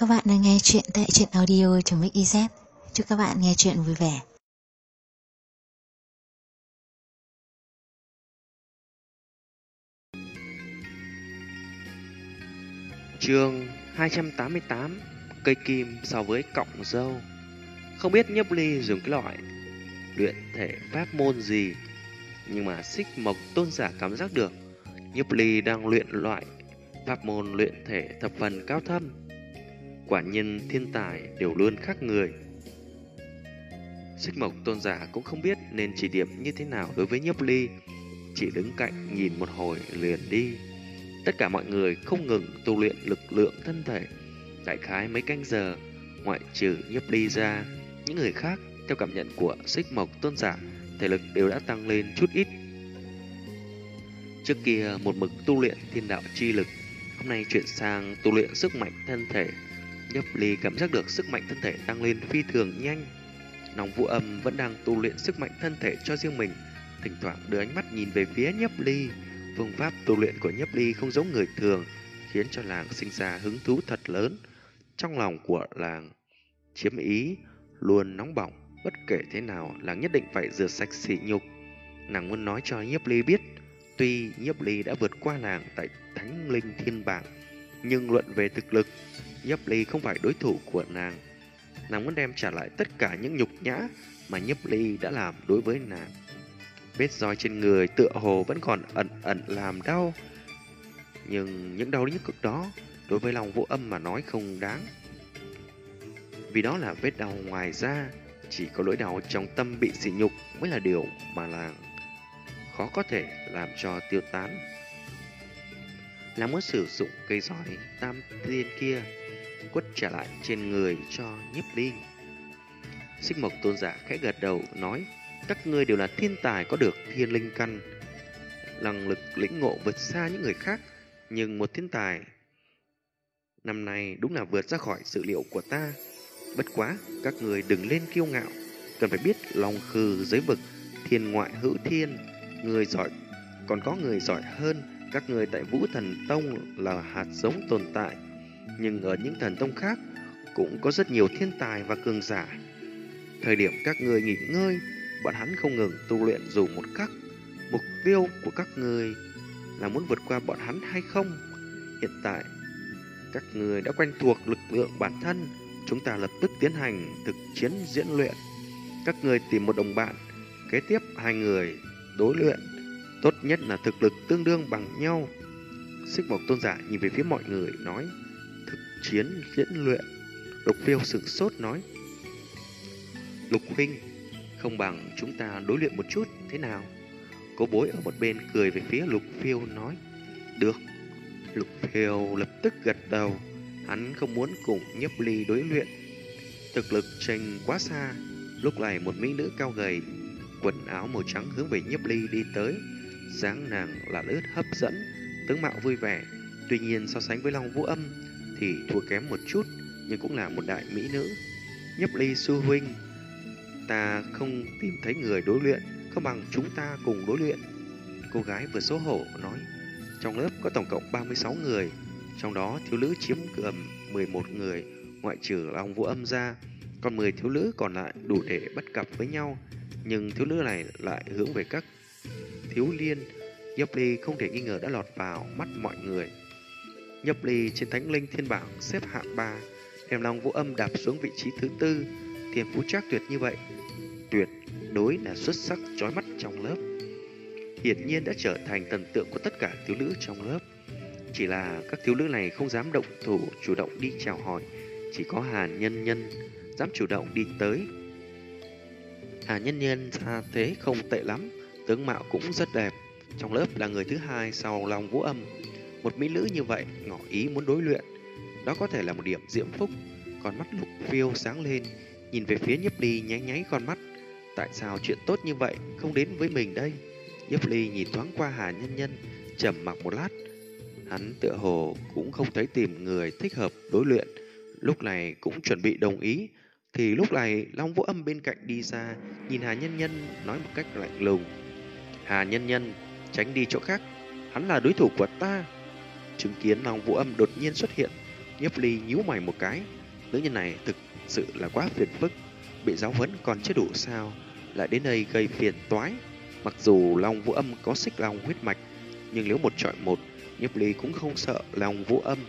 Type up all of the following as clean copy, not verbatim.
Các bạn đang nghe chuyện tại truyện audio.mix.iz. Chúc các bạn nghe chuyện vui vẻ. Chương 288. Cây kim so với cọng dâu. Không biết Nhiếp Ly dùng cái loại luyện thể pháp môn gì, nhưng mà Xích Mộc Tôn giả cảm giác được Nhiếp Ly đang luyện loại pháp môn luyện thể thập phần cao thâm. Quả nhiên thiên tài đều luôn khác người. Xích Mộc Tôn giả cũng không biết nên chỉ điểm như thế nào đối với Nhiếp Ly, chỉ đứng cạnh nhìn một hồi liền đi. Tất cả mọi người không ngừng tu luyện lực lượng thân thể. Đại khái mấy canh giờ, ngoại trừ Nhiếp Ly ra, những người khác theo cảm nhận của Xích Mộc Tôn giả, thể lực đều đã tăng lên chút ít. Trước kia một mực tu luyện thiên đạo chi lực, hôm nay chuyển sang tu luyện sức mạnh thân thể. Nhiếp Ly cảm giác được sức mạnh thân thể tăng lên phi thường nhanh. Nòng Vũ Âm vẫn đang tu luyện sức mạnh thân thể cho riêng mình, thỉnh thoảng đưa ánh mắt nhìn về phía Nhiếp Ly. Phương pháp tu luyện của Nhiếp Ly không giống người thường, khiến cho làng sinh ra hứng thú thật lớn. Trong lòng của làng chiếm ý luôn nóng bỏng, bất kể thế nào làng nhất định phải rửa sạch sỉ nhục. Nàng muốn nói cho Nhiếp Ly biết, tuy Nhiếp Ly đã vượt qua làng tại Thánh Linh Thiên Bảng, nhưng luận về thực lực, Nhiếp Ly không phải đối thủ của nàng. Nàng muốn đem trả lại tất cả những nhục nhã mà Nhiếp Ly đã làm đối với nàng. Vết roi trên người tựa hồ vẫn còn ẩn ẩn làm đau, nhưng những đau nhức cực đó đối với lòng Vũ Âm mà nói không đáng. Vì đó là vết đau ngoài da, chỉ có nỗi đau trong tâm bị sỉ nhục mới là điều mà làng khó có thể làm cho tiêu tán. Là muốn sử dụng cây roi tam tiên kia quất trả lại trên người cho Nhiếp Ly. Xích Mộc Tôn giả khẽ gật đầu nói: các ngươi đều là thiên tài có được thiên linh căn, năng lực lĩnh ngộ vượt xa những người khác, nhưng một thiên tài năm nay đúng là vượt ra khỏi dự liệu của ta. Bất quá, các người đừng lên kiêu ngạo, cần phải biết lòng khư giới vực, thiên ngoại hữu thiên, người giỏi còn có người giỏi hơn. Các người tại Vũ Thần Tông là hạt giống tồn tại, nhưng ở những thần tông khác cũng có rất nhiều thiên tài và cường giả. Thời điểm các người nghỉ ngơi, bọn hắn không ngừng tu luyện dù một khắc. Mục tiêu của các người là muốn vượt qua bọn hắn hay không? Hiện tại, các người đã quen thuộc lực lượng bản thân, chúng ta lập tức tiến hành thực chiến diễn luyện. Các người tìm một đồng bạn, kế tiếp hai người đối luyện, tốt nhất là thực lực tương đương bằng nhau. Xích Mộc Tôn giả nhìn về phía mọi người nói: thực chiến diễn luyện. Lục Phiêu sửng sốt nói: Lục huynh, không bằng chúng ta đối luyện một chút thế nào? Cố Bối ở một bên cười về phía Lục Phiêu nói: được. Lục Phiêu lập tức gật đầu. Hắn không muốn cùng Nhiếp Ly đối luyện, thực lực chênh quá xa. Lúc này một mỹ nữ cao gầy, quần áo màu trắng hướng về Nhiếp Ly đi tới. Dáng nàng là lướt hấp dẫn, tướng mạo vui vẻ. Tuy nhiên so sánh với Long Vũ Âm thì thua kém một chút, nhưng cũng là một đại mỹ nữ. Nhiếp Ly sư huynh, ta không tìm thấy người đối luyện, không bằng chúng ta cùng đối luyện. Cô gái vừa xấu hổ nói: trong lớp có tổng cộng 36 người, trong đó thiếu nữ chiếm gần 11 người, ngoại trừ Long Vũ Âm ra, còn 10 thiếu nữ còn lại đủ để bắt cặp với nhau. Nhưng thiếu nữ này lại hướng về các thiếu liên. Nhiếp Ly không thể nghi ngờ đã lọt vào mắt mọi người. Nhiếp Ly trên Thánh Linh Thiên Bảng xếp hạng 3, đem Long Vũ Âm đạp xuống vị trí thứ 4. Thiên phú trác tuyệt như vậy, tuyệt đối là xuất sắc chói mắt trong lớp, hiển nhiên đã trở thành thần tượng của tất cả thiếu nữ trong lớp. Chỉ là các thiếu nữ này không dám động thủ chủ động đi chào hỏi, chỉ có Hà Nhân Nhân dám chủ động đi tới. Hà Nhân Nhân ra thế không tệ lắm, tướng mạo cũng rất đẹp, trong lớp là người thứ hai sau Long Vũ Âm. Một mỹ nữ như vậy ngỏ ý muốn đối luyện, đó có thể là một điểm diễm phúc. Con mắt Lục Phiêu sáng lên, nhìn về phía Nhiếp Ly nháy nháy con mắt. Tại sao chuyện tốt như vậy không đến với mình đây? Nhiếp Ly nhìn thoáng qua Hà Nhân Nhân, trầm mặc một lát. Hắn tựa hồ cũng không thấy tìm người thích hợp đối luyện, lúc này cũng chuẩn bị đồng ý. Thì lúc này Long Vũ Âm bên cạnh đi ra, nhìn Hà Nhân Nhân nói một cách lạnh lùng: Hà Nhân Nhân, tránh đi chỗ khác, hắn là đối thủ của ta. Chứng kiến Long Vũ Âm đột nhiên xuất hiện, Nhiếp Ly nhíu mày một cái. Nữ nhân này thực sự là quá phiền phức. Bị giáo huấn còn chưa đủ sao, lại đến đây gây phiền toái. Mặc dù Long Vũ Âm có xích long huyết mạch, nhưng nếu một chọi một, Nhiếp Ly cũng không sợ Long Vũ Âm.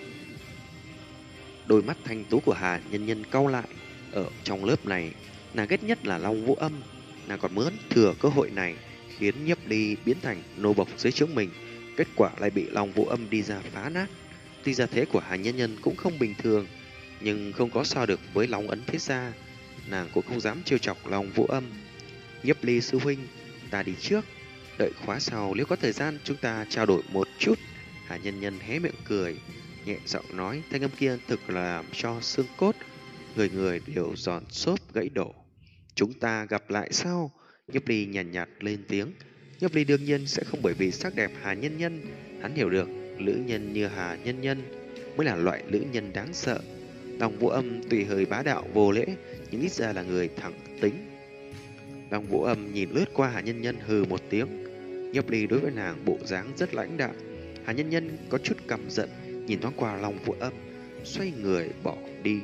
Đôi mắt thanh tú của Hà Nhân Nhân cau lại. Ở trong lớp này, nàng ghét nhất là Long Vũ Âm. Nàng còn muốn thừa cơ hội này khiến Nhiếp Ly biến thành nô bộc dưới trướng mình. Kết quả lại bị Long Vũ Âm đi ra phá nát. Tuy ra thế của Hà Nhân Nhân cũng không bình thường, nhưng không có so được với Long Ấn Thiết Gia. Nàng cũng không dám trêu chọc Long Vũ Âm. Nhiếp Ly sư huynh, ta đi trước. Đợi khóa sau nếu có thời gian chúng ta trao đổi một chút. Hà Nhân Nhân hé miệng cười, nhẹ giọng nói, thanh âm kia thực là làm cho xương cốt người người đều giòn xốp gãy đổ. Chúng ta gặp lại sau. Nhiếp Ly nhàn nhạt lên tiếng. Nhiếp Ly đương nhiên sẽ không bởi vì sắc đẹp Hà Nhân Nhân. Hắn hiểu được nữ nhân như Hà Nhân Nhân mới là loại nữ nhân đáng sợ. Long Vũ Âm tùy hơi bá đạo vô lễ, nhưng ít ra là người thẳng tính. Long Vũ Âm nhìn lướt qua Hà Nhân Nhân hừ một tiếng. Nhiếp Ly đối với nàng bộ dáng rất lãnh đạm. Hà Nhân Nhân có chút căm giận, nhìn thoáng qua Long Vũ Âm, xoay người bỏ đi.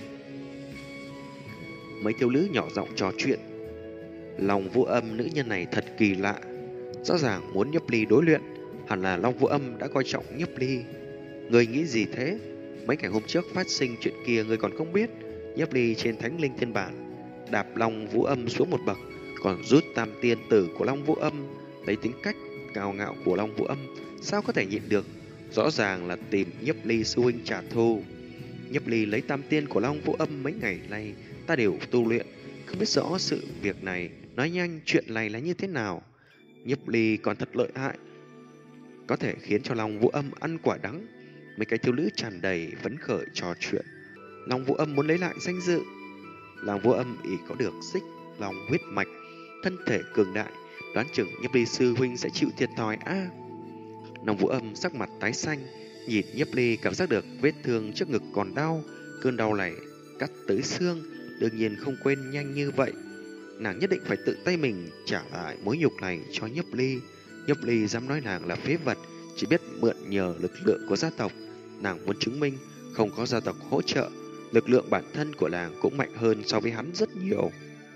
Mấy thiếu nữ nhỏ giọng trò chuyện. Long Vũ Âm nữ nhân này thật kỳ lạ. Rõ ràng muốn Nhiếp Ly đối luyện, hẳn là Long Vũ Âm đã coi trọng Nhiếp Ly. Người nghĩ gì thế? Mấy ngày hôm trước phát sinh chuyện kia người còn không biết. Nhiếp Ly trên Thánh Linh Thiên Bản đạp Long Vũ Âm xuống một bậc, còn rút tam tiên tử của Long Vũ Âm. Lấy tính cách cao ngạo của Long Vũ Âm, sao có thể nhịn được? Rõ ràng là tìm Nhiếp Ly sư huynh trả thù. Nhiếp Ly lấy tam tiên của Long Vũ Âm mấy ngày nay ta đều tu luyện, không biết rõ sự việc này. Nói nhanh chuyện này là như thế nào. Nhiếp Ly còn thật lợi hại, có thể khiến cho Long Vũ Âm ăn quả đắng. Mấy cái thiếu nữ tràn đầy phấn khởi trò chuyện. Long Vũ Âm muốn lấy lại danh dự. Long Vũ Âm ỷ có được xích long huyết mạch, thân thể cường đại, đoán chừng Nhiếp Ly sư huynh sẽ chịu thiệt thòi a. Long Vũ Âm sắc mặt tái xanh, nhìn Nhiếp Ly cảm giác được vết thương trước ngực còn đau. Cơn đau này cắt tới xương, đương nhiên không quên nhanh như vậy. Nàng nhất định phải tự tay mình trả lại mối nhục này cho Nhiếp Ly. Nhiếp Ly dám nói nàng là phế vật, chỉ biết mượn nhờ lực lượng của gia tộc. Nàng muốn chứng minh không có gia tộc hỗ trợ, lực lượng bản thân của nàng cũng mạnh hơn so với hắn rất nhiều.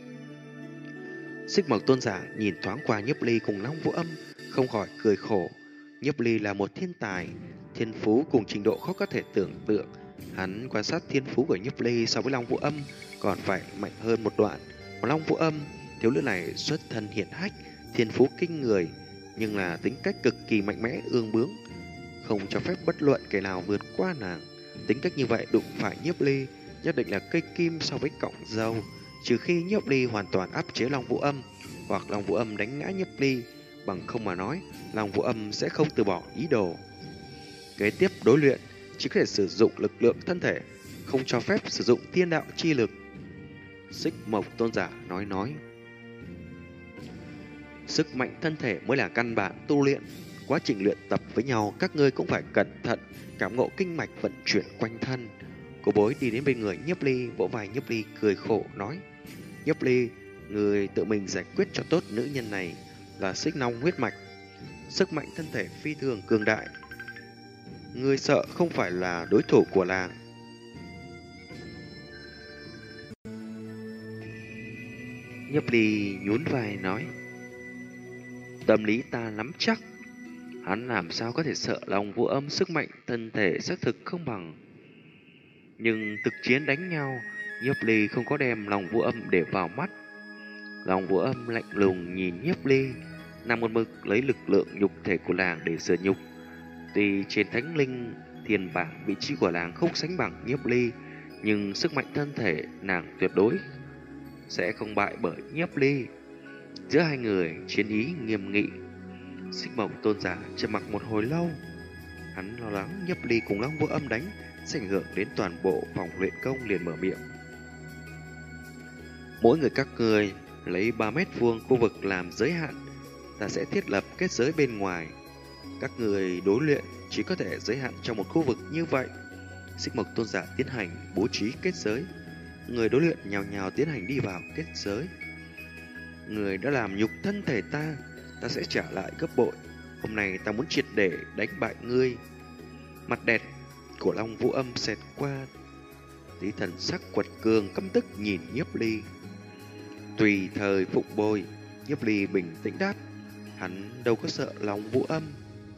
Xích Mộc Tôn giả nhìn thoáng qua Nhiếp Ly cùng Long Vũ Âm, không khỏi cười khổ. Nhiếp Ly là một thiên tài, thiên phú cùng trình độ khó có thể tưởng tượng. Hắn quan sát thiên phú của Nhiếp Ly so với Long Vũ Âm còn phải mạnh hơn một đoạn. Mà Long Vũ Âm, thiếu nữ này xuất thân hiển hách, thiên phú kinh người, nhưng là tính cách cực kỳ mạnh mẽ ương bướng, không cho phép bất luận kẻ nào vượt qua nàng. Tính cách như vậy đụng phải Nhiếp Ly nhất định là cây kim so với cọng dâu. Trừ khi Nhiếp Ly hoàn toàn áp chế Long Vũ Âm, hoặc Long Vũ Âm đánh ngã Nhiếp Ly, bằng không mà nói Long Vũ Âm sẽ không từ bỏ ý đồ. Kế tiếp đối luyện chỉ có thể sử dụng lực lượng thân thể, không cho phép sử dụng thiên đạo chi lực. Xích Mộc Tôn giả nói. Sức mạnh thân thể mới là căn bản tu luyện. Quá trình luyện tập với nhau, các ngươi cũng phải cẩn thận, cảm ngộ kinh mạch vận chuyển quanh thân. Cô bối đi đến bên người Nhiếp Ly, vỗ vai Nhiếp Ly cười khổ nói: Nhiếp Ly, người tự mình giải quyết cho tốt nữ nhân này, là xích long huyết mạch, sức mạnh thân thể phi thường cường đại. Ngươi sợ không phải là đối thủ của nàng. Nhiếp Ly nhún vai nói: tâm lý ta nắm chắc. Hắn làm sao có thể sợ Long Vũ Âm sức mạnh thân thể xác thực không bằng. Nhưng thực chiến đánh nhau, Nhiếp Ly không có đem Long Vũ Âm để vào mắt. Long Vũ Âm lạnh lùng nhìn Nhiếp Ly, nàng một mực lấy lực lượng nhục thể của nàng để sửa nhục. Tuy trên Thánh Linh Thiên Bảng vị trí của nàng không sánh bằng Nhiếp Ly, nhưng sức mạnh thân thể nàng tuyệt đối sẽ không bại bởi Nhiếp Ly. Giữa hai người chiến ý nghiêm nghị. Xích Mộc Tôn giả trầm mặc một hồi lâu. Hắn lo lắng Nhiếp Ly cùng Long Vũ Âm đánh sẽ ảnh hưởng đến toàn bộ phòng luyện công, liền mở miệng: mỗi người các ngươi lấy 3 mét vuông khu vực làm giới hạn, ta sẽ thiết lập kết giới bên ngoài. Các người đối luyện chỉ có thể giới hạn trong một khu vực như vậy. Xích Mộc Tôn giả tiến hành bố trí kết giới. Người đối luyện nhào nhào tiến hành đi vào kết giới. Người đã làm nhục thân thể ta, ta sẽ trả lại gấp bội. Hôm nay ta muốn triệt để đánh bại ngươi. Mặt đẹp của Long Vũ Âm xẹt qua. Tí thần sắc quật cường căm tức nhìn Nhiếp Ly. Tùy thời phụng bồi, Nhiếp Ly bình tĩnh đáp, hắn đâu có sợ Long Vũ Âm.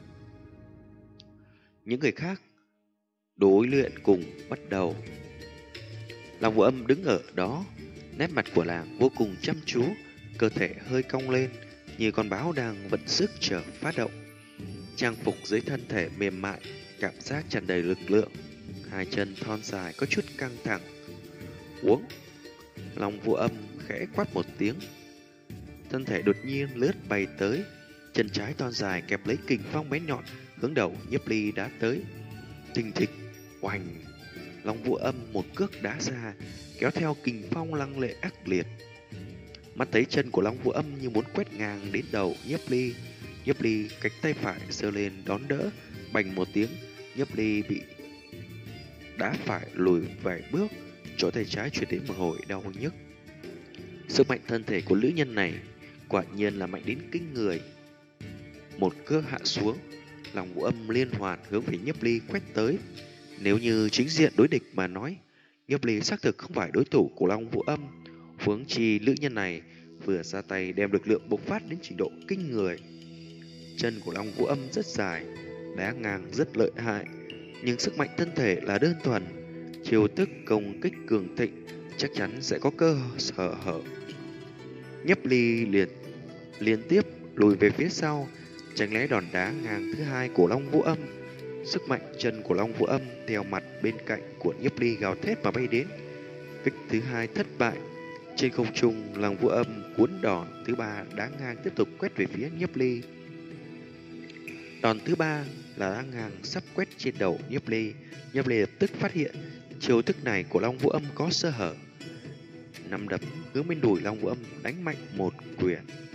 Những người khác đối luyện cùng bắt đầu. Long Vũ Âm đứng ở đó, nét mặt của nàng vô cùng chăm chú, cơ thể hơi cong lên như con báo đang vận sức chờ phát động. Trang phục dưới thân thể mềm mại, cảm giác tràn đầy lực lượng, hai chân thon dài có chút căng thẳng. Uống. Long Vũ Âm khẽ quát một tiếng, thân thể đột nhiên lướt bay tới, chân trái thon dài kẹp lấy kình phong bén nhọn hướng đầu Nhiếp Ly đá tới. Thình thịch, oành. Long Vũ Âm một cước đá ra, kéo theo kình phong lăng lệ ác liệt. Mắt thấy chân của Long Vũ Âm như muốn quét ngang đến đầu Nhiếp Ly. Nhiếp Ly cánh tay phải giơ lên đón đỡ, bành một tiếng, Nhiếp Ly bị đá phải lùi vài bước, chỗ tay trái chuyển đến một hồi đau nhức. Sức mạnh thân thể của nữ nhân này quả nhiên là mạnh đến kinh người. Một cước hạ xuống, Long Vũ Âm liên hoàn hướng về Nhiếp Ly quét tới. Nếu như chính diện đối địch mà nói, Nhiếp Ly xác thực không phải đối thủ của Long Vũ Âm. Huống chi nữ nhân này vừa ra tay đem lực lượng bộc phát đến trình độ kinh người. Chân của Long Vũ Âm rất dài, đá ngang rất lợi hại, nhưng sức mạnh thân thể là đơn thuần. Chiêu thức công kích cường thịnh chắc chắn sẽ có cơ sở hở. Nhiếp Ly liên tiếp lùi về phía sau, tránh né đòn đá ngang thứ hai của Long Vũ Âm. Sức mạnh chân của Long Vũ Âm theo mặt bên cạnh của Nhiếp Ly gào thét mà bay đến. Kích thứ hai thất bại. Trên không trung, Long Vũ Âm cuốn đòn thứ ba đá ngang tiếp tục quét về phía Nhiếp Ly. Đòn thứ ba là đá ngang sắp quét trên đầu Nhiếp Ly. Nhiếp Ly lập tức phát hiện chiêu thức này của Long Vũ Âm có sơ hở. Nắm đấm hướng bên đùi Long Vũ Âm đánh mạnh một quyền.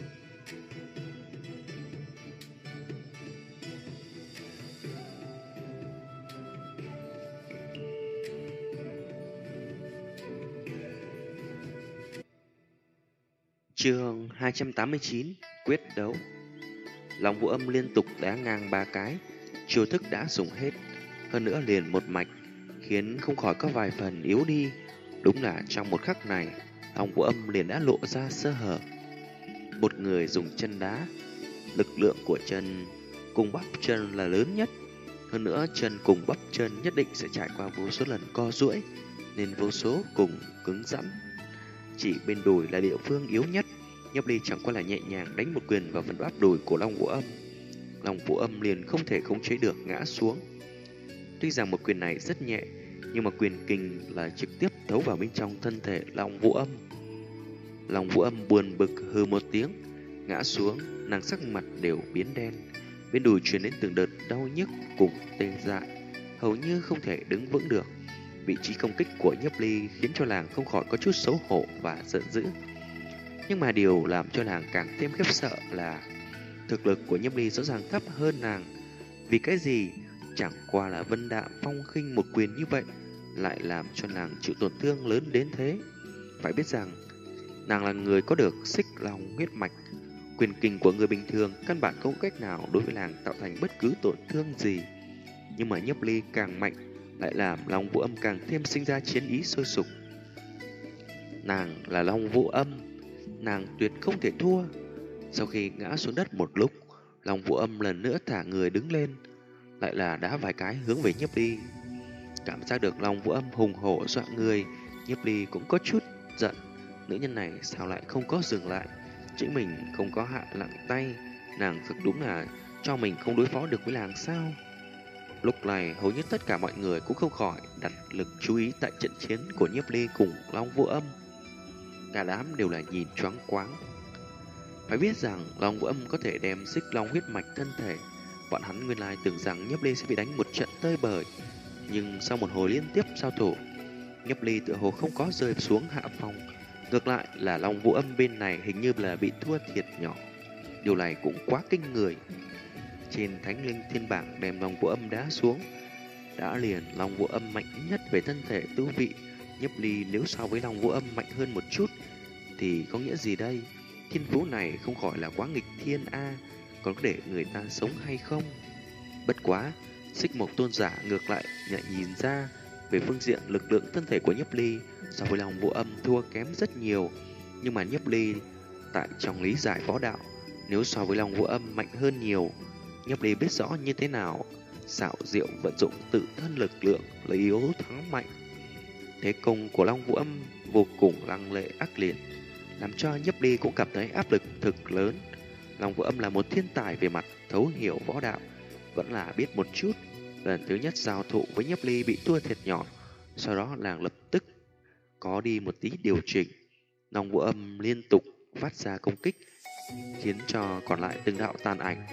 Chương 289 quyết đấu. Long Vũ Âm liên tục đá ngang ba cái, chiêu thức đã dùng hết, hơn nữa liền một mạch, khiến không khỏi có vài phần yếu đi. Đúng là trong một khắc này, Long Vũ Âm liền đã lộ ra sơ hở. Một người dùng chân đá, lực lượng của chân cùng bắp chân là lớn nhất, hơn nữa chân cùng bắp chân nhất định sẽ trải qua vô số lần co duỗi, nên vô số cùng cứng rắn. Chỉ bên đùi là địa phương yếu nhất. Nhiếp Ly chẳng qua là nhẹ nhàng đánh một quyền vào phần bắp đùi của Long Vũ Âm. Long Vũ Âm liền không thể khống chế được ngã xuống. Tuy rằng một quyền này rất nhẹ, nhưng mà quyền kình là trực tiếp thấu vào bên trong thân thể Long Vũ Âm. Long Vũ Âm buồn bực hừ một tiếng, ngã xuống, nàng sắc mặt đều biến đen. Bên đùi truyền đến từng đợt đau nhức cùng tê dại, hầu như không thể đứng vững được. Vị trí công kích của Nhiếp Ly khiến cho nàng không khỏi có chút xấu hổ và giận dữ. Nhưng mà điều làm cho nàng càng thêm khiếp sợ là thực lực của Nhiếp Ly rõ ràng thấp hơn nàng. Vì cái gì? Chẳng qua là Vân Đạm Phong Khinh một quyền như vậy lại làm cho nàng chịu tổn thương lớn đến thế. Phải biết rằng nàng là người có được xích long huyết mạch, quyền kình của người bình thường căn bản không có cách nào đối với nàng tạo thành bất cứ tổn thương gì. Nhưng mà Nhiếp Ly càng mạnh lại làm Long Vũ Âm càng thêm sinh ra chiến ý sôi sục. Nàng là Long Vũ Âm, nàng tuyệt không thể thua. Sau khi ngã xuống đất một lúc, Long Vũ Âm lần nữa thả người đứng lên, lại là đá vài cái hướng về Nhiếp Ly. Cảm giác được Long Vũ Âm hùng hổ dọa người, Nhiếp Ly cũng có chút giận. Nữ nhân này sao lại không có dừng lại, chính mình không có hạ nặng tay, nàng thực đúng là cho mình không đối phó được với nàng sao? Lúc này hầu như tất cả mọi người cũng không khỏi đặt lực chú ý tại trận chiến của Nhiếp Ly cùng Long Vũ Âm. Cả đám đều là nhìn choáng quáng. Phải biết rằng Long Vũ Âm có thể đem xích long huyết mạch thân thể. Bọn hắn nguyên lai tưởng rằng Nhiếp Ly sẽ bị đánh một trận tơi bời, nhưng sau một hồi liên tiếp giao thủ, Nhiếp Ly tựa hồ không có rơi xuống hạ phong. Ngược lại là Long Vũ Âm bên này hình như là bị thua thiệt nhỏ. Điều này cũng quá kinh người. Trên Thánh Linh Thiên Bảng đem Long Vũ Âm đá xuống, đã liền Long Vũ Âm mạnh nhất về thân thể tu vị. Nhiếp Ly nếu so với Long Vũ Âm mạnh hơn một chút thì có nghĩa gì đây? Thiên phú này không khỏi là quá nghịch thiên a, còn có để người ta sống hay không? Bất quá, Xích Mộc Tôn giả ngược lại nhận nhìn ra Về phương diện lực lượng thân thể của Nhiếp Ly so với Long Vũ Âm thua kém rất nhiều, nhưng mà Nhiếp Ly tại trong lý giải võ đạo, nếu so với Long Vũ Âm mạnh hơn nhiều. Nhiếp Ly biết rõ như thế nào xảo diệu vận dụng tự thân lực lượng lấy yếu thắng mạnh. Thế công của Long Vũ Âm vô cùng lăng lệ ác liệt, làm cho Nhiếp Ly cũng cảm thấy áp lực thực lớn. Long Vũ Âm là một thiên tài về mặt thấu hiểu võ đạo, vẫn là biết một chút. Lần thứ nhất giao thủ với Nhiếp Ly bị thua thiệt nhỏ, sau đó nàng lập tức có đi một tí điều chỉnh. Long Vũ Âm liên tục phát ra công kích, khiến cho còn lại từng đạo tàn ảnh.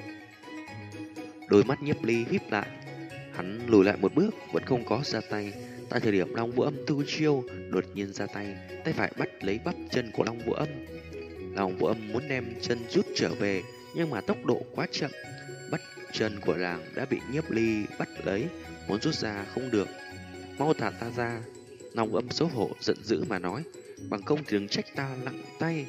Đôi mắt Nhiếp Ly híp lại, hắn lùi lại một bước, vẫn không có ra tay. Tại thời điểm Long Vũ Âm thu chiêu, đột nhiên ra tay, tay phải bắt lấy bắp chân của Long Vũ Âm. Long Vũ Âm muốn đem chân rút trở về, nhưng mà tốc độ quá chậm. Bắt chân của nàng đã bị Nhiếp Ly bắt lấy, muốn rút ra không được. Mau thả ta ra. Long Vũ Âm xấu hổ giận dữ mà nói, bằng công thì đừng trách ta nặng tay.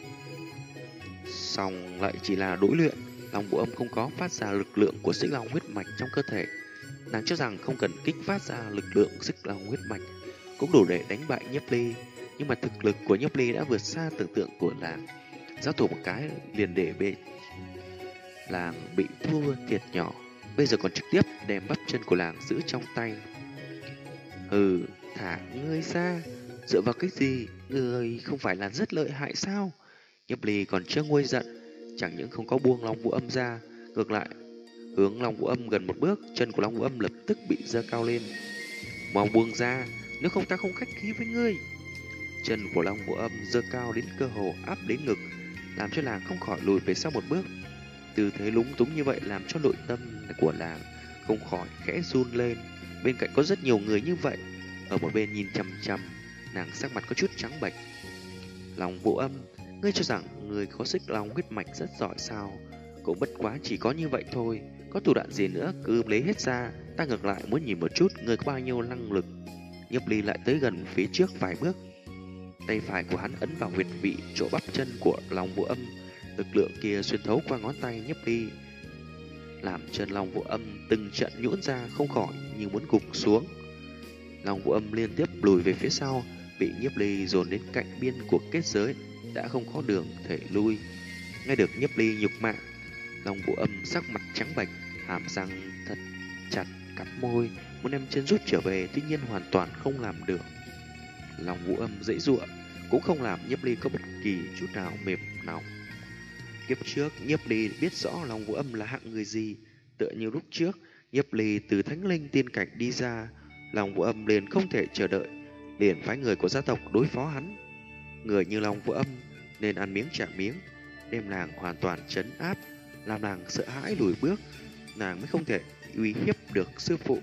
Xong lại chỉ là đối luyện. Long Vũ Âm không có phát ra lực lượng của xích long huyết mạch trong cơ thể. Nàng cho rằng không cần kích phát ra lực lượng xích long huyết mạch cũng đủ để đánh bại Nhiếp Ly, nhưng mà thực lực của Nhiếp Ly đã vượt xa tưởng tượng của nàng. Giao thủ một cái liền để bệ làng bị thua thiệt nhỏ, bây giờ còn trực tiếp đem bắp chân của làng giữ trong tay. Hừ, thả ngươi ra, dựa vào cái gì? Ngươi không phải là rất lợi hại sao? Nhiếp Ly còn chưa nguôi giận, chẳng những không có buông Long Vũ Âm ra, ngược lại hướng Long Vũ Âm gần một bước, chân của Long Vũ Âm lập tức bị giơ cao lên. Mau buông ra, nếu không ta không khách khí với ngươi. Chân của Long Vũ Âm giơ cao đến cơ hồ áp đến ngực, làm cho nàng không khỏi lùi về sau một bước. Tư thế lúng túng như vậy làm cho nội tâm của nàng không khỏi khẽ run lên. Bên cạnh có rất nhiều người như vậy, ở một bên nhìn chằm chằm, nàng sắc mặt có chút trắng bệch. Long Vũ Âm, ngươi cho rằng ngươi có xích long huyết mạch rất giỏi sao? Cũng bất quá chỉ có như vậy thôi, có thủ đoạn gì nữa cứ lấy hết ra, ta ngược lại muốn nhìn một chút ngươi có bao nhiêu năng lực. Nhiếp Ly lại tới gần phía trước vài bước, tay phải của hắn ấn vào huyệt vị chỗ bắp chân của Long Vũ Âm, lực lượng kia xuyên thấu qua ngón tay Nhiếp Ly, làm chân Long Vũ Âm từng trận nhũn ra, không khỏi như muốn gục xuống. Long Vũ Âm liên tiếp lùi về phía sau, bị Nhiếp Ly dồn đến cạnh biên của kết giới, đã không có đường thể lui. Nghe được Nhiếp Ly nhục mạ, Long Vũ Âm sắc mặt trắng bệch, hàm răng thật chặt cắn môi, muốn đem chân rút trở về, tuy nhiên hoàn toàn không làm được. Long Vũ Âm dãy giụa cũng không làm Nhiếp Ly có bất kỳ chút nào mềm lòng. Kiếp trước Nhiếp Ly biết rõ Long Vũ Âm là hạng người gì, tựa như lúc trước Nhiếp Ly từ Thánh Linh tiên cảnh đi ra, Long Vũ Âm liền không thể chờ đợi, liền phái người của gia tộc đối phó hắn. Người như Long Vũ Âm nên ăn miếng trả miếng, đem nàng hoàn toàn trấn áp, làm nàng sợ hãi lùi bước, nàng mới không thể uy hiếp được sư phụ.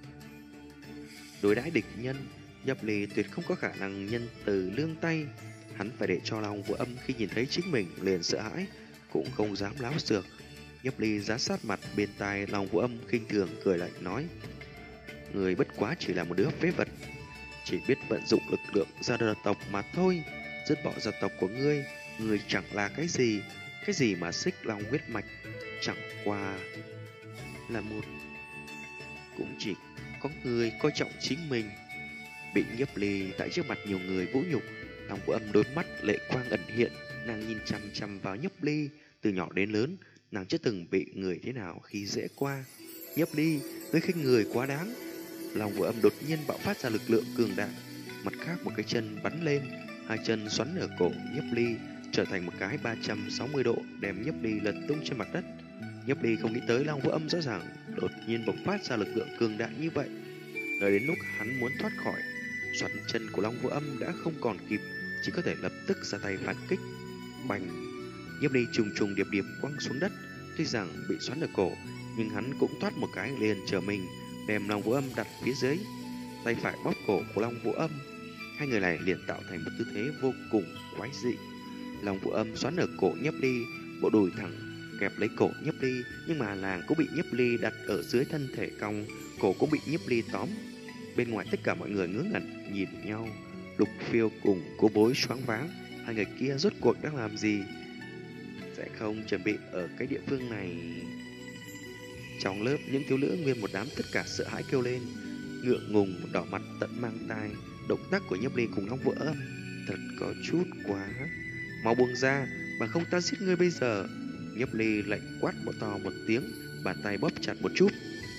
Đối đãi địch nhân, Nhiếp Ly tuyệt không có khả năng nhân từ lương tay. Hắn phải để cho Long Vũ Âm khi nhìn thấy chính mình liền sợ hãi, cũng không dám láo xược. Nhiếp Ly giá sát mặt bên tai Long Vũ Âm khinh thường cười lạnh nói, người bất quá chỉ là một đứa phế vật, chỉ biết vận dụng lực lượng gia tộc mà thôi. Dứt bỏ gia tộc của ngươi, ngươi chẳng là cái gì mà xích long huyết mạch, chẳng qua là một, cũng chỉ có ngươi coi trọng chính mình. Bị Nhiếp Ly tại trước mặt nhiều người vũ nhục, Long Vũ Âm đôi mắt lệ quang ẩn hiện, nàng nhìn chằm chằm vào Nhiếp Ly. Từ nhỏ đến lớn, nàng chưa từng bị người thế nào khi dễ qua. Nhiếp Ly, ngươi khinh người quá đáng. Long Vũ Âm đột nhiên bạo phát ra lực lượng cường đại, mặt khác một cái chân bắn lên, hai chân xoắn ở cổ Nhiếp Ly, trở thành một cái 360 độ, đem Nhiếp Ly lật tung trên mặt đất. Nhiếp Ly không nghĩ tới Long Vũ Âm rõ ràng đột nhiên bộc phát ra lực lượng cường đại như vậy. Đợi đến lúc hắn muốn thoát khỏi xoắn chân của Long Vũ Âm đã không còn kịp, chỉ có thể lập tức ra tay phản kích. Bành! Nhiếp Ly trùng trùng điệp điệp quăng xuống đất, tuy rằng bị xoắn ở cổ, nhưng hắn cũng thoát một cái liền trở mình, đem Long Vũ Âm đặt phía dưới, tay phải bóp cổ của Long Vũ Âm. Hai người này liền tạo thành một tư thế vô cùng quái dị. Long Vũ Âm xoắn ở cổ Nhiếp Ly, bộ đùi thẳng kẹp lấy cổ Nhiếp Ly, nhưng mà nàng cũng bị Nhiếp Ly đặt ở dưới thân thể cong, cổ cũng bị Nhiếp Ly tóm. Bên ngoài tất cả mọi người ngớ ngẩn nhìn nhau, Lục Phiêu cùng Cố Bối choáng váng, hai người kia rốt cuộc đang làm gì? Sẽ không chuẩn bị ở cái địa phương này? Trong lớp những thiếu nữ nguyên một đám tất cả sợ hãi kêu lên. ngượng ngùng đỏ mặt tận mang tai. Động tác của Nhiếp Ly cùng Long Vũ Âm thật có chút quá. Mau buông ra, bằng không ta giết ngươi bây giờ. Nhiếp Ly lạnh quát to một tiếng, bàn tay bóp chặt một chút.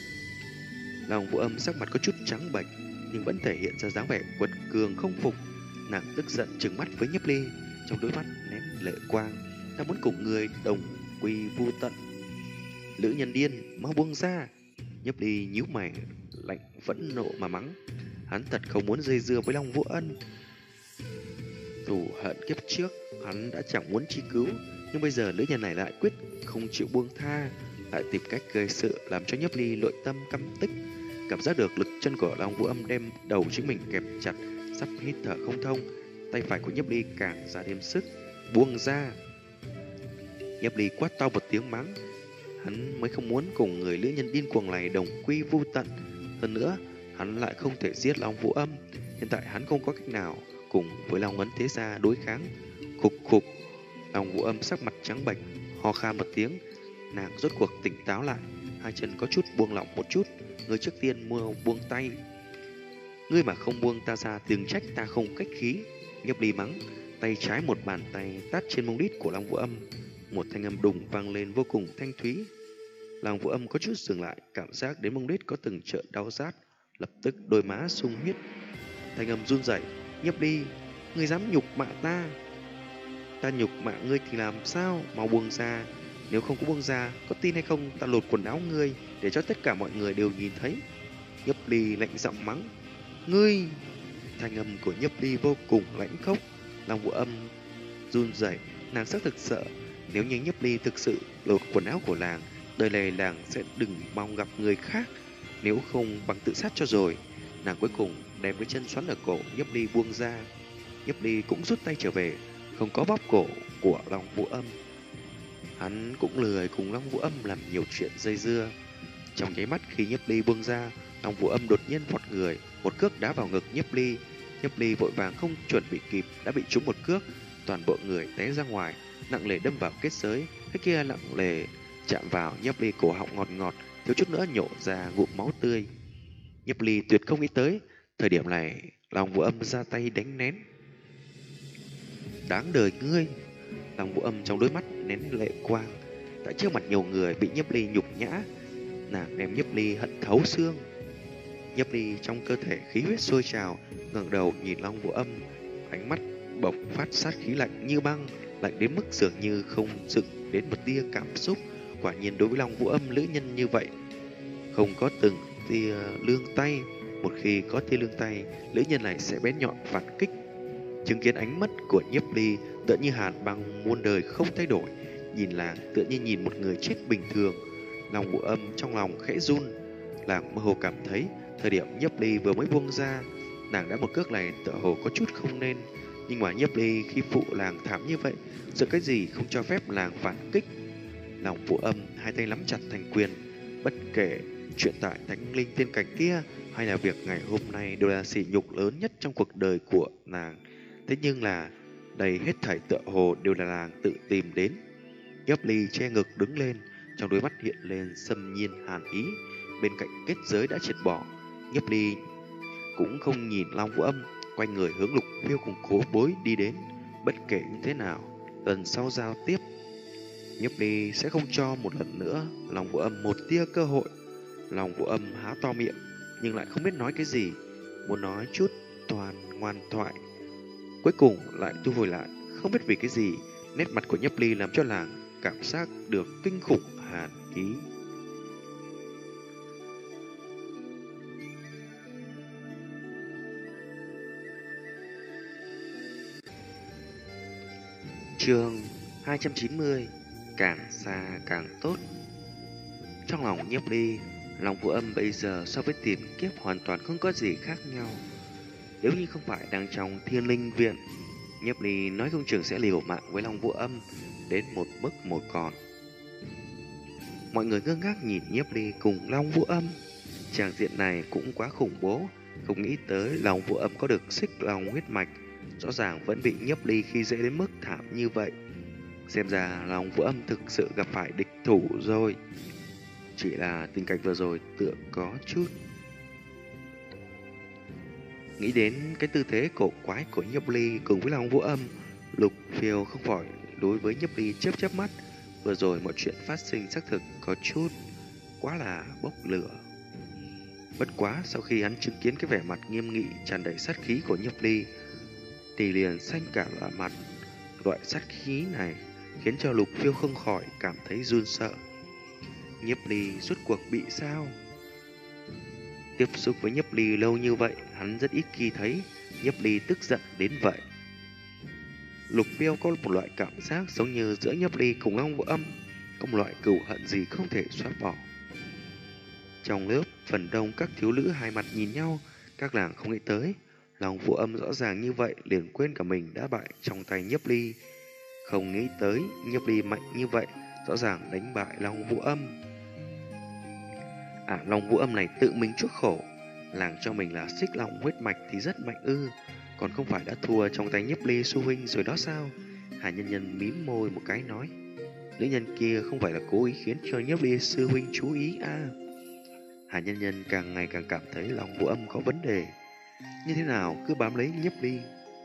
Long Vũ Âm sắc mặt có chút trắng bệch, nhưng vẫn thể hiện ra dáng vẻ quật cường không phục. Nàng tức giận trừng mắt với Nhiếp Ly, trong đôi mắt nén lệ quang. Ta muốn cùng người đồng quy vu tận. Lữ nhân điên, mau buông ra. Nhiếp Ly nhíu mày, lạnh phẫn nộ mà mắng. Hắn thật không muốn dây dưa với Long Vũ Ân. Thù hận kiếp trước, hắn đã chẳng muốn truy cứu, nhưng bây giờ nữ nhân này lại quyết không chịu buông tha, lại tìm cách gây sự làm cho Nhiếp Ly nội tâm căm tức. Cảm giác được lực chân của Long Vũ Âm đem đầu chính mình kẹp chặt, sắp hít thở không thông. Tay phải của Nhiếp Ly càng ra thêm sức. Buông ra. Nhiếp Ly quát to một tiếng mắng. Hắn mới không muốn cùng người nữ nhân điên cuồng này đồng quy vu tận. Hơn nữa, hắn lại không thể giết Long Vũ Âm. Hiện tại hắn không có cách nào cùng với Long Ấn Thế Gia đối kháng. Khục khục. Long Vũ Âm sắc mặt trắng bệch, ho khan một tiếng. Nàng rốt cuộc tỉnh táo lại, hai chân có chút buông lỏng một chút. Người trước tiên mua buông tay. Ngươi mà không buông ta ra, đừng trách ta không khách khí. Nhiếp Ly mắng, tay trái một bàn tay tát trên mông đít của Long Vũ Âm. Một thanh âm đùng vang lên vô cùng thanh thúy. Long Vũ Âm có chút dừng lại, cảm giác đến mông đít có từng trận đau rát, lập tức đôi má sung huyết. Thanh âm run rẩy, Nhiếp Ly, ngươi dám nhục mạ ta? Ta nhục mạ ngươi thì làm sao? Mau buông ra. Nếu không có buông ra, có tin hay không ta lột quần áo ngươi để cho tất cả mọi người đều nhìn thấy. Nhiếp Ly lạnh giọng mắng. Ngươi! Thanh âm của Nhiếp Ly vô cùng lãnh khốc. Long Vũ Âm run rẩy, nàng xác thực sợ. Nếu như Nhiếp Ly thực sự lột quần áo của nàng, đời này nàng sẽ đừng mong gặp người khác. Nếu không bằng tự sát cho rồi. Nàng cuối cùng đem cái chân xoắn ở cổ Nhiếp Ly buông ra. Nhiếp Ly cũng rút tay trở về, không có bóp cổ của Long Vũ Âm. Hắn cũng lười cùng Long Vũ Âm làm nhiều chuyện dây dưa. Trong nháy mắt khi Nhiếp Ly buông ra, Long Vũ Âm đột nhiên vọt người, một cước đá vào ngực Nhiếp Ly. Nhiếp Ly vội vàng không chuẩn bị kịp đã bị trúng một cước, toàn bộ người té ra ngoài, nặng nề đâm vào kết giới. Cái kia nặng nề chạm vào Nhiếp Ly cổ họng ngọt ngọt, thiếu chút nữa nhổ ra ngụm máu tươi. Nhiếp Ly tuyệt không nghĩ tới, thời điểm này Long Vũ Âm ra tay đánh nén. Đáng đời ngươi! Long Vũ Âm trong đôi mắt nén lệ quang. Tại trước mặt nhiều người bị Nhiếp Ly nhục nhã, nàng đem Nhiếp Ly hận thấu xương. Nhiếp Ly trong cơ thể khí huyết sôi trào, ngẩng đầu nhìn Long Vũ Âm, ánh mắt bộc phát sát khí lạnh như băng, lạnh đến mức dường như không dựng đến một tia cảm xúc. Quả nhiên đối với Long Vũ Âm nữ nhân như vậy, không có từng tia lương tay. Một khi có tia lương tay, nữ nhân này sẽ bén nhọn phản kích. Chứng kiến ánh mắt của Nhiếp Ly tựa như hàn băng muôn đời không thay đổi, nhìn làng tựa như nhìn một người chết bình thường. Long Vũ Âm trong lòng khẽ run. Làng mơ hồ cảm thấy thời điểm Nhiếp Ly vừa mới buông ra, nàng đã một cước này tựa hồ có chút không nên. Nhưng mà Nhiếp Ly khi phụ làng thảm như vậy, sợ cái gì không cho phép làng phản kích. Long Vũ Âm hai tay nắm chặt thành quyền. Bất kể chuyện tại Thánh Linh Tiên Cảnh kia hay là việc ngày hôm nay đều là sỉ nhục lớn nhất trong cuộc đời của nàng. Thế nhưng là đây hết thảy tựa hồ đều là nàng tự tìm đến. Nhiếp Ly che ngực đứng lên, trong đôi mắt hiện lên xâm nhiên hàn ý. Bên cạnh kết giới đã triệt bỏ, Nhiếp Ly cũng không nhìn Long Vũ Âm, quay người hướng Lục Phiêu cùng Cố Bối đi đến. Bất kể như thế nào, lần sau giao tiếp, Nhiếp Ly sẽ không cho một lần nữa Long Vũ Âm một tia cơ hội. Long Vũ Âm há to miệng nhưng lại không biết nói cái gì, muốn nói chút toàn ngoan thoại, cuối cùng lại thu hồi lại. Không biết vì cái gì, nét mặt của Nhiếp Ly làm cho làng cảm giác được kinh khủng hàn ý. Chương 290: càng xa càng tốt. Trong lòng Nhiếp Ly, Long Vũ Âm bây giờ so với tiền kiếp hoàn toàn không có gì khác nhau. Nếu như không phải đang trong Thiên Linh Viện, Nhiếp Ly nói không chừng sẽ liều mạng với Long Vũ Âm đến một mức một còn. Mọi người ngơ ngác nhìn Nhiếp Ly cùng Long Vũ Âm. Tràng diện này cũng quá khủng bố. Không nghĩ tới Long Vũ Âm có được xích long huyết mạch, rõ ràng vẫn bị Nhiếp Ly khi dễ đến mức thảm như vậy. Xem ra Long Vũ Âm thực sự gặp phải địch thủ rồi. Chỉ là tình cảnh vừa rồi tựa có chút Nghĩ đến cái tư thế cổ quái của Nhiếp Ly cùng với Long Vũ Âm, Lục Phiêu không khỏi đối với Nhiếp Ly chớp chớp mắt. Vừa rồi mọi chuyện phát sinh xác thực có chút quá là bốc lửa. Bất quá sau khi hắn chứng kiến cái vẻ mặt nghiêm nghị tràn đầy sát khí của Nhiếp Ly thì liền xanh cả là mặt. Loại sát khí này khiến cho Lục Phiêu không khỏi cảm thấy run sợ. Nhiếp Ly rốt cuộc bị sao? Tiếp xúc với Nhiếp Ly lâu như vậy, hắn rất ít khi thấy Nhiếp Ly tức giận đến vậy. Lục Phiêu có một loại cảm giác giống như giữa Nhiếp Ly cùng Long Vũ Âm có một loại cừu hận gì không thể xóa bỏ. Trong lớp, phần đông các thiếu nữ hai mặt nhìn nhau, các nàng không nghĩ tới Long Vũ Âm rõ ràng như vậy liền quên cả mình đã bại trong tay Nhiếp Ly. Không nghĩ tới Nhiếp Ly mạnh như vậy, rõ ràng đánh bại Long Vũ Âm. Long Vũ Âm này tự mình chuốc khổ, làng cho mình là xích long huyết mạch thì rất mạnh ư, còn không phải đã thua trong tay Nhiếp Ly sư huynh rồi đó sao? Hà Nhân Nhân mím môi một cái nói, nữ nhân kia không phải là cố ý khiến cho Nhiếp Ly sư huynh chú ý à? Hà Nhân Nhân càng ngày càng cảm thấy Long Vũ Âm có vấn đề, như thế nào cứ bám lấy Nhiếp Ly.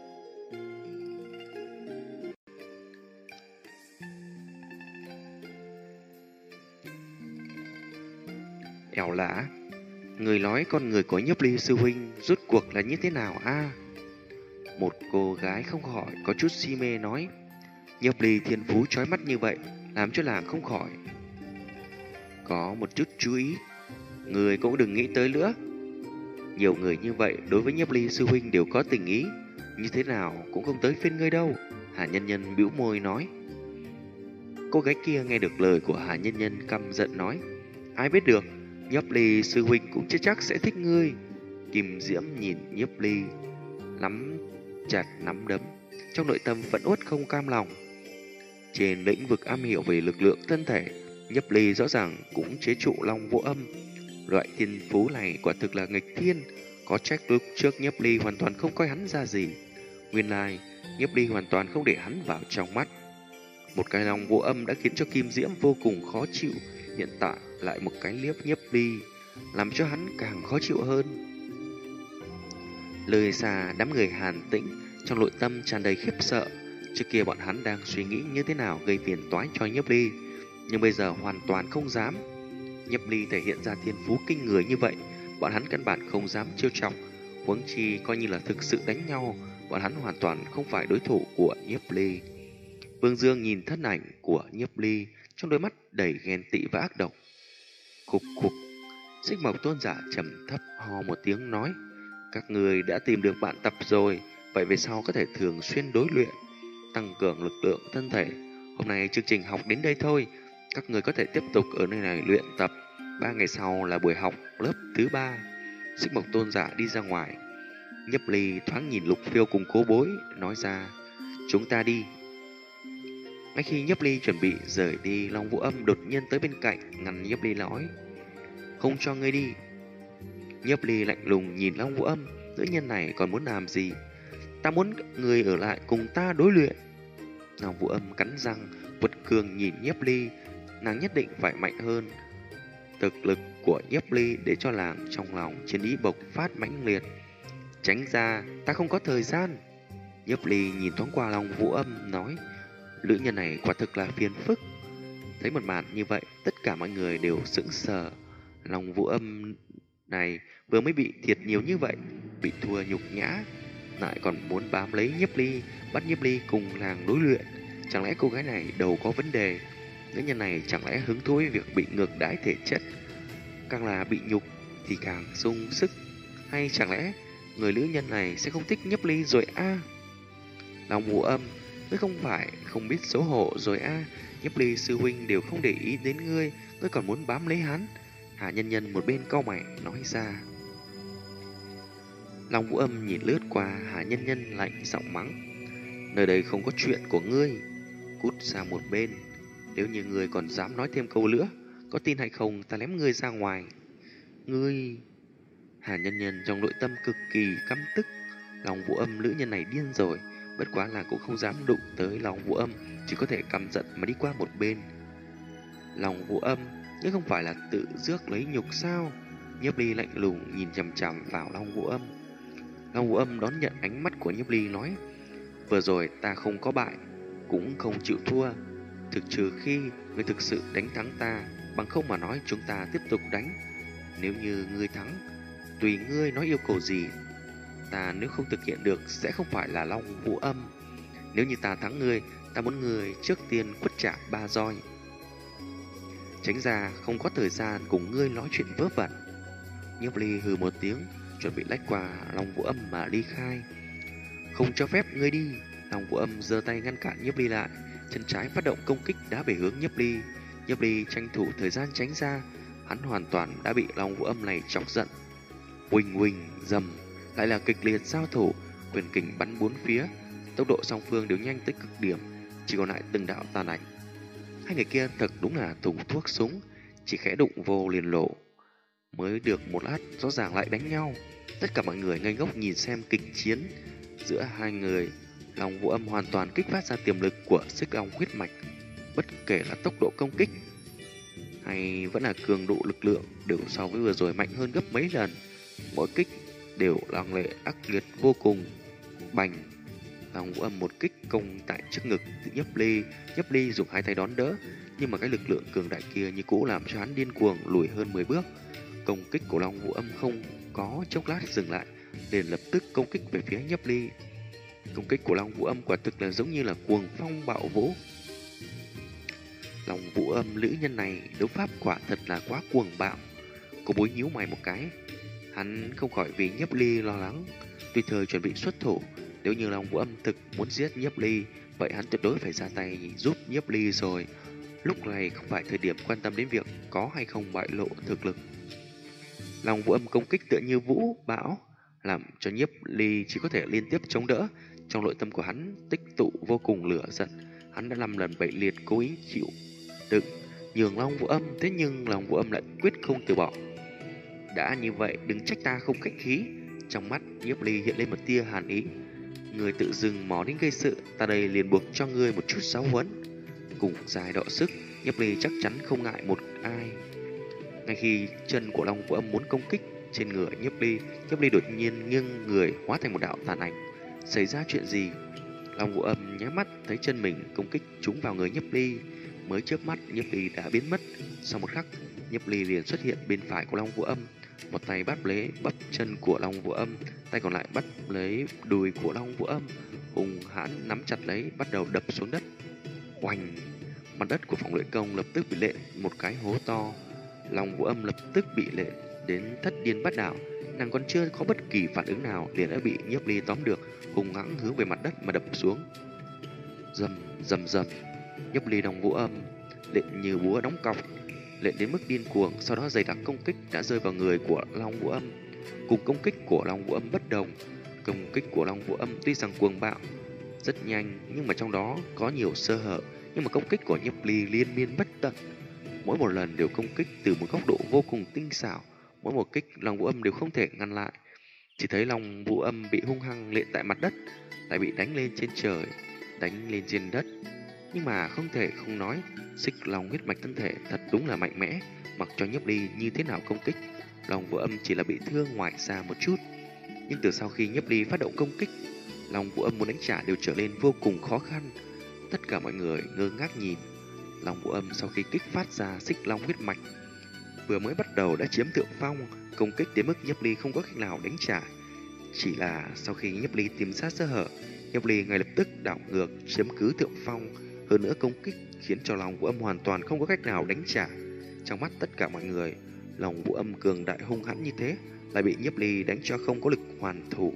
Ẻo lả, người nói con người của Nhiếp Ly sư huynh rốt cuộc là như thế nào a? Một cô gái không khỏi có chút si mê nói, Nhiếp Ly thiên phú chói mắt như vậy, làm cho làng không khỏi có một chút chú ý. Người cũng đừng nghĩ tới nữa. Nhiều người như vậy đối với Nhiếp Ly sư huynh đều có tình ý, như thế nào cũng không tới phiên ngươi đâu. Hà Nhân Nhân bĩu môi nói. Cô gái kia nghe được lời của Hà Nhân Nhân căm giận nói, ai biết được, Nhiếp Ly sư huynh cũng chưa chắc sẽ thích ngươi. Kim Diễm nhìn Nhiếp Ly nắm chặt nắm đấm, trong nội tâm vẫn uất không cam lòng. Trên lĩnh vực am hiểu về lực lượng thân thể, Nhiếp Ly rõ ràng cũng chế trụ Long Vũ Âm. Loại thiên phú này quả thực là nghịch thiên, có trách lúc trước Nhiếp Ly hoàn toàn không coi hắn ra gì. Nguyên lai, Nhiếp Ly hoàn toàn không để hắn vào trong mắt. Một cái Long Vũ Âm đã khiến cho Kim Diễm vô cùng khó chịu, hiện tại lại một cái liếc Nhiếp Ly, làm cho hắn càng khó chịu hơn. Lời xa đám người Hàn Tĩnh, trong nội tâm tràn đầy khiếp sợ. Trước kia bọn hắn đang suy nghĩ như thế nào gây phiền toái cho Nhiếp Ly, nhưng bây giờ hoàn toàn không dám. Nhiếp Ly thể hiện ra thiên phú kinh người như vậy, bọn hắn căn bản không dám trêu chọc, huống chi coi như là thực sự đánh nhau, bọn hắn hoàn toàn không phải đối thủ của Nhiếp Ly. Vương Dương nhìn thân ảnh của Nhiếp Ly, trong đôi mắt đầy ghen tị và ác độc. Khục khục, Xích Mộc Tôn giả trầm thấp ho một tiếng nói, các người đã tìm được bạn tập rồi, vậy về sau có thể thường xuyên đối luyện, tăng cường lực lượng thân thể. Hôm nay chương trình học đến đây thôi, các người có thể tiếp tục ở nơi này luyện tập. 3 ngày sau là buổi học lớp thứ 3. Xích Mộc Tôn giả đi ra ngoài. Nhiếp Ly thoáng nhìn Lục Phiêu cùng Cố Bối, nói ra, chúng ta đi. Ngay khi Nhiếp Ly chuẩn bị rời đi, Long Vũ Âm đột nhiên tới bên cạnh, ngăn Nhiếp Ly nói, không cho ngươi đi. Nhiếp Ly lạnh lùng nhìn Long Vũ Âm, nữ nhân này còn muốn làm gì? Ta muốn người ở lại cùng ta đối luyện. Long Vũ Âm cắn răng, quật cường nhìn Nhiếp Ly, nàng nhất định phải mạnh hơn. Thực lực của Nhiếp Ly để cho làng trong lòng chiến ý bộc phát mãnh liệt. Tránh ra, ta không có thời gian. Nhiếp Ly nhìn thoáng qua Long Vũ Âm, nói, nữ nhân này quả thực là phiền phức. Thấy một màn như vậy, tất cả mọi người đều sững sờ. Long Vũ Âm này vừa mới bị thiệt nhiều như vậy, bị thua nhục nhã, lại còn muốn bám lấy Nhiếp Ly, bắt Nhiếp Ly cùng làng đối luyện. Chẳng lẽ cô gái này đầu có vấn đề? Nữ nhân này chẳng lẽ hứng thú với việc bị ngược đãi thể chất, càng là bị nhục thì càng sung sức? Hay chẳng lẽ người nữ nhân này sẽ không thích Nhiếp Ly rồi a? Long Vũ Âm, ngươi không phải không biết xấu hổ rồi a? Nhiếp Ly sư huynh đều không để ý đến ngươi, ngươi còn muốn bám lấy hắn? Hà Nhân Nhân một bên cau mày nói ra. Long Vũ Âm nhìn lướt qua Hà Nhân Nhân, lạnh giọng mắng, nơi đây không có chuyện của ngươi, cút sang một bên. Nếu như ngươi còn dám nói thêm câu nữa, có tin hay không ta ném ngươi ra ngoài. Ngươi... Hà Nhân Nhân trong nội tâm cực kỳ căm tức. Long Vũ Âm nữ nhân này điên rồi. Bất quá là cũng không dám đụng tới Long Vũ Âm, chỉ có thể căm giận mà đi qua một bên. Long Vũ Âm, nhưng không phải là tự rước lấy nhục sao? Nhiếp Ly lạnh lùng nhìn chằm chằm vào Long Vũ Âm. Long Vũ Âm đón nhận ánh mắt của Nhiếp Ly nói: vừa rồi ta không có bại, cũng không chịu thua, thực trừ khi ngươi thực sự đánh thắng ta, bằng không mà nói chúng ta tiếp tục đánh. Nếu như ngươi thắng, tùy ngươi nói yêu cầu gì, ta nếu không thực hiện được sẽ không phải là Long Vũ Âm. Nếu như ta thắng ngươi, ta muốn ngươi trước tiên quất trả 3 roi. Tránh ra không có thời gian cùng ngươi nói chuyện vớ vẩn. Nhiếp Ly hừ một tiếng, chuẩn bị lách qua Long Vũ Âm mà ly khai. Không cho phép ngươi đi. Long Vũ Âm giơ tay ngăn cản Nhiếp Ly lại, chân trái phát động công kích đã về hướng Nhiếp Ly. Nhiếp Ly tranh thủ thời gian tránh ra, hắn hoàn toàn đã bị Long Vũ Âm này chọc giận. Huỳnh huỳnh rầm, lại là kịch liệt giao thủ, quyền kình bắn bốn phía, tốc độ song phương đều nhanh tới cực điểm, chỉ còn lại từng đạo tàn ảnh. Hai người kia thật đúng là thùng thuốc súng, chỉ khẽ đụng vô liền lộ. Mới được một lát rõ ràng lại đánh nhau. Tất cả mọi người ngây ngốc nhìn xem kịch chiến giữa hai người. Long Vũ Âm hoàn toàn kích phát ra tiềm lực của Xích Long huyết mạch, bất kể là tốc độ công kích hay vẫn là cường độ lực lượng đều so với vừa rồi mạnh hơn gấp mấy lần. Mỗi kích đều lăng lệ ác liệt vô cùng. Bành! Long Vũ Âm một kích công tại trước ngực Nhiếp Ly dùng hai tay đón đỡ, nhưng mà cái lực lượng cường đại kia như cũ làm cho hắn điên cuồng lùi hơn 10 bước. Công kích của Long Vũ Âm không có chốc lát dừng lại, liền lập tức công kích về phía Nhiếp Ly. Công kích của Long Vũ Âm quả thực là giống như là cuồng phong bạo vũ. Long Vũ Âm nữ nhân này đấu pháp quả thật là quá cuồng bạo. Cô Bối nhíu mày một cái, hắn không khỏi vì Nhiếp Ly lo lắng, tùy thời chuẩn bị xuất thủ. Nếu như Long Vũ Âm thực muốn giết Nhiếp Ly, vậy hắn tuyệt đối phải ra tay giúp Nhiếp Ly rồi. Lúc này không phải thời điểm quan tâm đến việc có hay không bại lộ thực lực. Long Vũ Âm công kích tựa như vũ bão, làm cho Nhiếp Ly chỉ có thể liên tiếp chống đỡ. Trong nội tâm của hắn tích tụ vô cùng lửa giận, hắn đã 5 lần 7 liệt cố ý chịu đựng nhường Long Vũ Âm, thế nhưng Long Vũ Âm lại quyết không từ bỏ. Đã như vậy đừng trách ta không khách khí. Trong mắt Nhiếp Ly hiện lên một tia hàn ý. Người tự dưng mò đến gây sự, ta đây liền buộc cho ngươi một chút giáo huấn. Cùng dài đọ sức, Nhiếp Ly chắc chắn không ngại một ai. Ngay khi chân của Long Vũ Âm muốn công kích trên người Nhiếp Ly đột nhiên nghiêng người hóa thành một đạo tàn ảnh. Xảy ra chuyện gì? Long Vũ Âm nháy mắt thấy chân mình công kích trúng vào người Nhiếp Ly, mới chớp mắt Nhiếp Ly đã biến mất. Sau một khắc, Nhiếp Ly liền xuất hiện bên phải của Long Vũ Âm, một tay bắt lấy bắp chân của Long Vũ Âm, tay còn lại bắt lấy đùi của Long Vũ Âm, hùng hãn nắm chặt lấy, bắt đầu đập xuống đất. Oanh! Mặt đất của phòng luyện công lập tức bị lệ một cái hố to. Long Vũ Âm lập tức bị lệ đến thất điên bát đảo, nàng còn chưa có bất kỳ phản ứng nào liền đã bị Nhiếp Ly tóm được, hùng hãng hướng về mặt đất mà đập xuống. Rầm rầm rầm, Nhiếp Ly Long Vũ Âm lện như búa đóng cọc, lện đến mức điên cuồng, sau đó dày đặc công kích đã rơi vào người của Long Vũ Âm. Cùng công kích của Long Vũ Âm bất đồng, công kích của Long Vũ Âm tuy rằng cuồng bạo, rất nhanh nhưng mà trong đó có nhiều sơ hở, nhưng mà công kích của Nhiếp Ly liên miên bất tận. Mỗi một lần đều công kích từ một góc độ vô cùng tinh xảo, mỗi một kích Long Vũ Âm đều không thể ngăn lại. Chỉ thấy Long Vũ Âm bị hung hăng lện tại mặt đất, lại bị đánh lên trên trời, đánh lên trên đất. Nhưng mà không thể không nói, Xích Long huyết mạch thân thể thật đúng là mạnh mẽ, mặc cho Nhiếp Ly như thế nào công kích, Long Vũ Âm chỉ là bị thương ngoài xa một chút. Nhưng từ sau khi Nhiếp Ly phát động công kích, Long Vũ Âm muốn đánh trả đều trở nên vô cùng khó khăn. Tất cả mọi người ngơ ngác nhìn. Long Vũ Âm sau khi kích phát ra Xích Long huyết mạch, vừa mới bắt đầu đã chiếm thượng phong, công kích đến mức Nhiếp Ly không có cách nào đánh trả. Chỉ là sau khi Nhiếp Ly tìm ra sơ hở, Nhiếp Ly ngay lập tức đảo ngược chiếm cứ thượng phong. Hơn nữa công kích khiến cho Long Vũ Âm hoàn toàn không có cách nào đánh trả. Trong mắt tất cả mọi người, Long Vũ Âm cường đại hung hãn như thế lại bị Nhiếp Ly đánh cho không có lực hoàn thủ.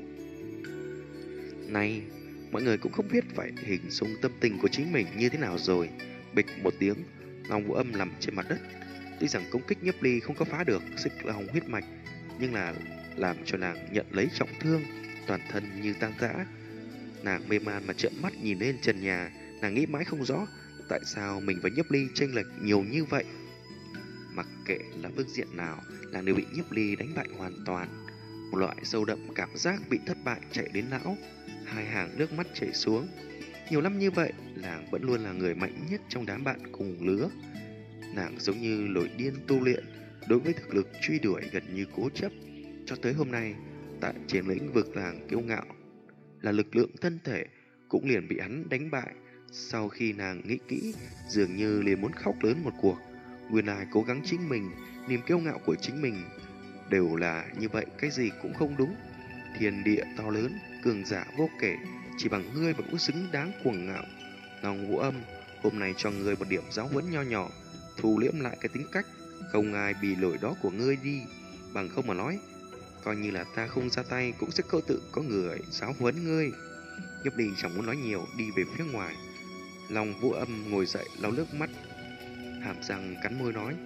Này, mọi người cũng không biết phải hình dung tâm tình của chính mình như thế nào rồi. Bịch một tiếng, Long Vũ Âm nằm trên mặt đất. Tuy rằng công kích Nhiếp Ly không có phá được Xích Long huyết mạch, nhưng là làm cho nàng nhận lấy trọng thương, toàn thân như tan rã. Nàng mê man mà trợn mắt nhìn lên trần nhà, nàng nghĩ mãi không rõ tại sao mình và Nhiếp Ly chênh lệch nhiều như vậy. Mặc kệ là phương diện nào, nàng đều bị Nhiếp Ly đánh bại hoàn toàn. Một loại sâu đậm cảm giác bị thất bại chạy đến não, hai hàng nước mắt chảy xuống. Nhiều năm như vậy, nàng vẫn luôn là người mạnh nhất trong đám bạn cùng lứa. Nàng giống như lối điên tu luyện, đối với thực lực truy đuổi gần như cố chấp. Cho tới hôm nay, tại trên lĩnh vực nàng kiêu ngạo là lực lượng thân thể cũng liền bị hắn đánh bại. Sau khi nàng nghĩ kỹ, dường như liền muốn khóc lớn một cuộc. Nguyên lai cố gắng chính mình, niềm kiêu ngạo của chính mình đều là như vậy, cái gì cũng không đúng. Thiên địa to lớn, cường giả vô kể, chỉ bằng ngươi mà cũng xứng đáng cuồng ngạo. Long Vũ Âm, hôm nay cho ngươi một điểm giáo huấn nho nhỏ, thu liễm lại cái tính cách, không ai bị lỗi đó của ngươi đi. Bằng không mà nói, coi như là ta không ra tay cũng sẽ tự có người giáo huấn ngươi. Nhấp Ly chẳng muốn nói nhiều, đi về phía ngoài. Long Vũ Âm ngồi dậy, lau nước mắt, hàm răng cắn môi nói: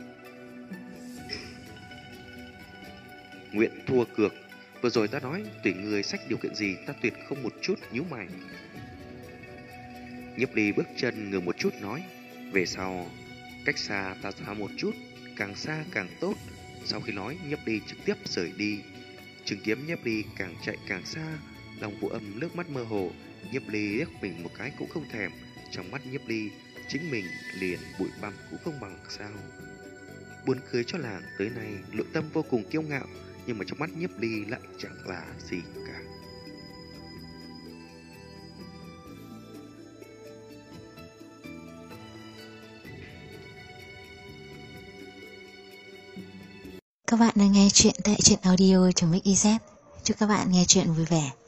nguyện thua cược. Vừa rồi ta nói tùy người xách điều kiện gì, ta tuyệt không một chút nhíu mày. Nhấp Ly bước chân ngừng một chút nói: về sau cách xa ta ra một chút, càng xa càng tốt. Sau khi nói, Nhấp Ly trực tiếp rời đi. Chứng kiếm Nhấp Ly càng chạy càng xa, Long Vũ Âm nước mắt mơ hồ. Nhấp Ly liếc mình một cái cũng không thèm. Trong mắt Nhấp Ly, chính mình liền bụi bặm cũng không bằng sao. Buồn cười cho làng, tới nay nội tâm vô cùng kiêu ngạo, nhưng mà trong mắt Nhấp Ly lại chẳng là gì cả. Các bạn đang nghe chuyện tại truyện audio.mix.iz. Chúc các bạn nghe chuyện vui vẻ.